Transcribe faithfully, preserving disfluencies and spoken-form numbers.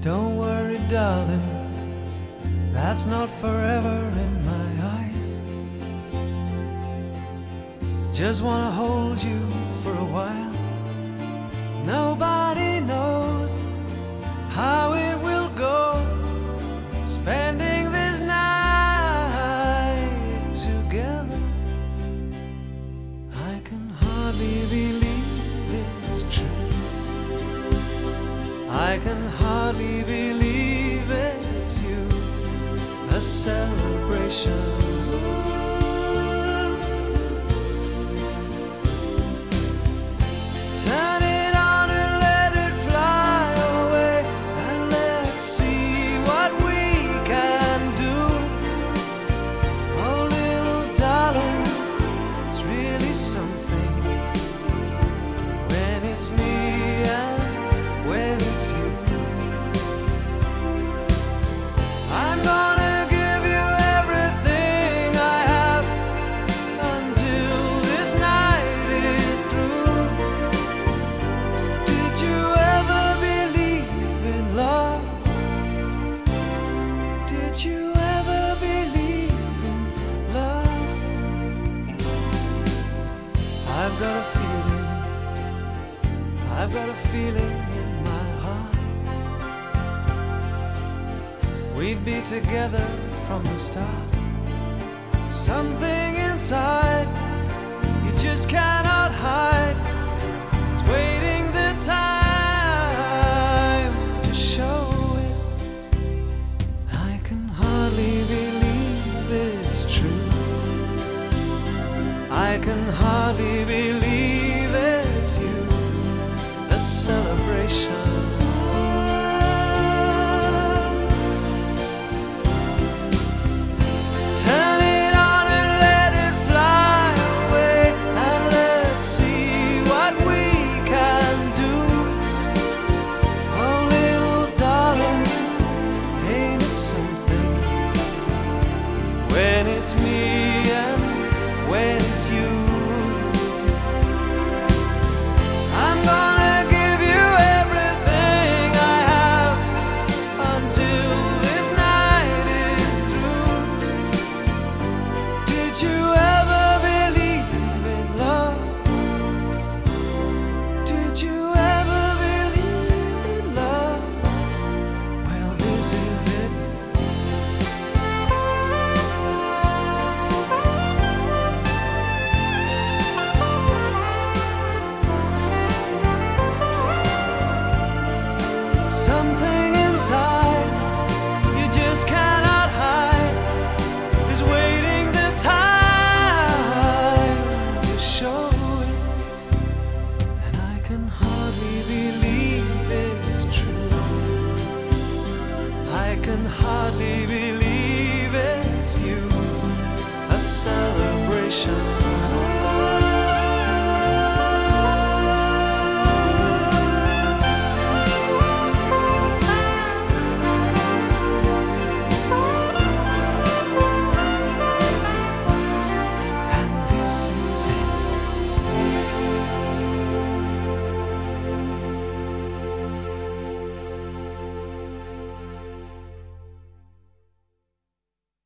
Don't worry, darling, that's not forever in my eyes. Just wanna hold you for a while. Nobody knows how it will go, spending this night together. I can hardly believe it's true. I can hardly believe it's you. A celebration. Turn it on and let it fly away, and let's see what we can do. Oh, little darling, it's really something when it's me and when it's you. I'm gonna give you everything I have until this night is through. Did you ever believe in love? Did you ever believe in love? I've got a feeling, I've got a feeling in my heart. We'd be together from the start. Something inside you just cannot hide.